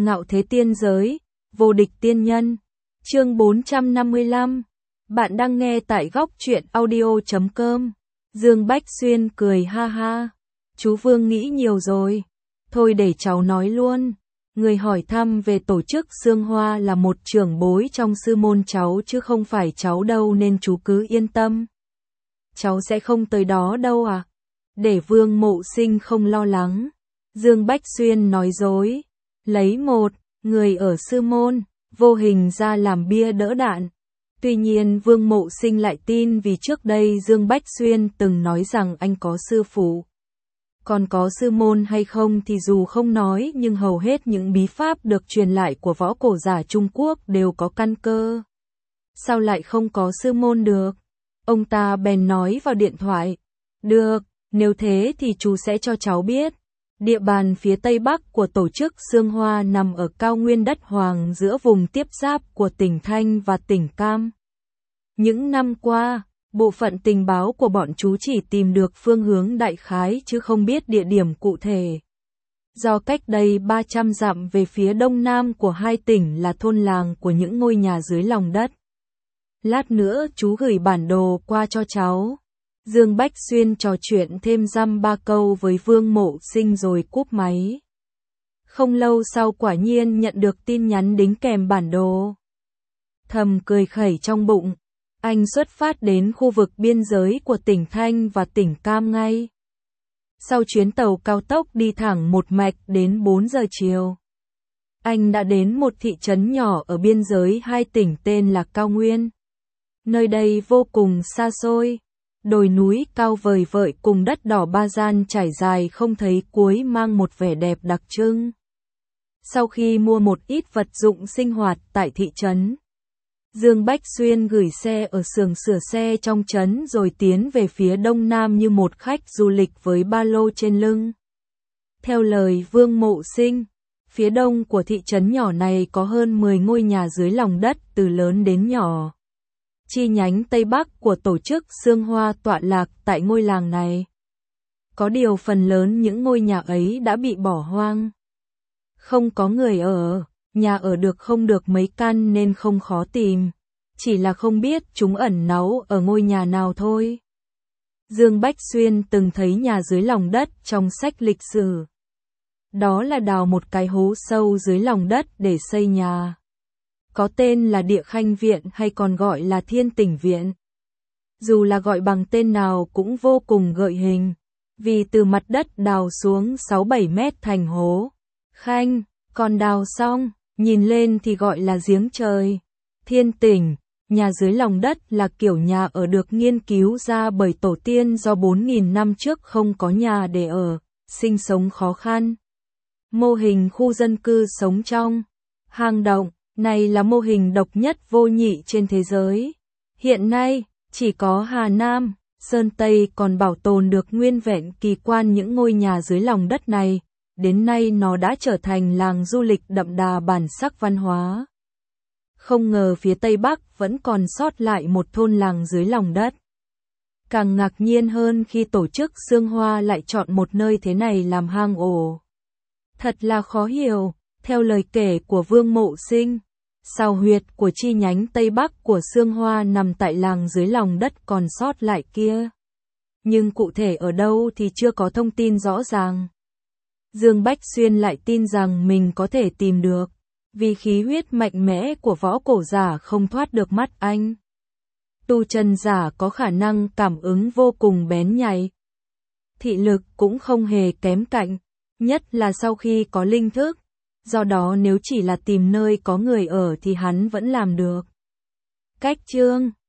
Ngạo thế tiên giới, vô địch tiên nhân. Chương 455. Bạn đang nghe tại góc truyện audio.com. Dương Bách Xuyên cười ha ha. Chú Vương nghĩ nhiều rồi. Thôi để cháu nói luôn. Người hỏi thăm về tổ chức Sương Hoa là một trưởng bối trong sư môn cháu chứ không phải cháu đâu, nên chú cứ yên tâm. Cháu sẽ không tới đó đâu à? Để Vương Mộ Sinh không lo lắng. Dương Bách Xuyên nói dối. Lấy một người ở sư môn, vô hình ra làm bia đỡ đạn. Tuy nhiên Vương Mộ Sinh lại tin, vì trước đây Dương Bách Xuyên từng nói rằng anh có sư phụ. Còn có sư môn hay không thì dù không nói, nhưng hầu hết những bí pháp được truyền lại của võ cổ giả Trung Quốc đều có căn cơ. Sao lại không có sư môn được? Ông ta bèn nói vào điện thoại. Được, nếu thế thì chú sẽ cho cháu biết. Địa bàn phía tây bắc của tổ chức Sương Hoa nằm ở cao nguyên đất Hoàng, giữa vùng tiếp giáp của tỉnh Thanh và tỉnh Cam. Những năm qua, bộ phận tình báo của bọn chú chỉ tìm được phương hướng đại khái chứ không biết địa điểm cụ thể. Do cách đây 300 dặm về phía đông nam của hai tỉnh là thôn làng của những ngôi nhà dưới lòng đất. Lát nữa chú gửi bản đồ qua cho cháu. Dương Bách Xuyên trò chuyện thêm dăm ba câu với Vương Mộ Sinh rồi cúp máy. Không lâu sau quả nhiên nhận được tin nhắn đính kèm bản đồ. Thầm cười khẩy trong bụng, anh xuất phát đến khu vực biên giới của tỉnh Thanh và tỉnh Cam ngay. Sau chuyến tàu cao tốc đi thẳng một mạch đến 4 giờ chiều, anh đã đến một thị trấn nhỏ ở biên giới hai tỉnh tên là Cao Nguyên. Nơi đây vô cùng xa xôi. Đồi núi cao vời vợi cùng đất đỏ ba gian trải dài không thấy cuối, mang một vẻ đẹp đặc trưng. Sau khi mua một ít vật dụng sinh hoạt tại thị trấn, Dương Bách Xuyên gửi xe ở xưởng sửa xe trong trấn rồi tiến về phía đông nam như một khách du lịch với ba lô trên lưng. Theo lời Vương Mộ Sinh, phía đông của thị trấn nhỏ này có hơn 10 ngôi nhà dưới lòng đất từ lớn đến nhỏ. Chi nhánh Tây Bắc của tổ chức Sương Hoa tọa lạc tại ngôi làng này. Có điều phần lớn những ngôi nhà ấy đã bị bỏ hoang. Không có người ở, nhà ở được không được mấy căn nên không khó tìm. Chỉ là không biết chúng ẩn náu ở ngôi nhà nào thôi. Dương Bách Xuyên từng thấy nhà dưới lòng đất trong sách lịch sử. Đó là đào một cái hố sâu dưới lòng đất để xây nhà. Có tên là Địa Khanh Viện hay còn gọi là Thiên Tỉnh Viện. Dù là gọi bằng tên nào cũng vô cùng gợi hình, vì từ mặt đất đào xuống 6-7 mét thành hố. Khanh, còn đào xong, nhìn lên thì gọi là giếng trời. Thiên Tỉnh, nhà dưới lòng đất là kiểu nhà ở được nghiên cứu ra bởi tổ tiên do 4.000 năm trước không có nhà để ở, sinh sống khó khăn. Mô hình khu dân cư sống trong hang động này là mô hình độc nhất vô nhị trên thế giới. Hiện nay, chỉ có Hà Nam, Sơn Tây còn bảo tồn được nguyên vẹn kỳ quan những ngôi nhà dưới lòng đất này. Đến nay nó đã trở thành làng du lịch đậm đà bản sắc văn hóa. Không ngờ phía Tây Bắc vẫn còn sót lại một thôn làng dưới lòng đất. Càng ngạc nhiên hơn khi tổ chức Sương Hoa lại chọn một nơi thế này làm hang ổ. Thật là khó hiểu. Theo lời kể của Vương Mộ Sinh, sao huyệt của chi nhánh Tây Bắc của Sương Hoa nằm tại làng dưới lòng đất còn sót lại kia. Nhưng cụ thể ở đâu thì chưa có thông tin rõ ràng. Dương Bách Xuyên lại tin rằng mình có thể tìm được, vì khí huyết mạnh mẽ của võ cổ giả không thoát được mắt anh. Tu chân giả có khả năng cảm ứng vô cùng bén nhạy. Thị lực cũng không hề kém cạnh, nhất là sau khi có linh thức. Do đó nếu chỉ là tìm nơi có người ở thì hắn vẫn làm được. Cách chương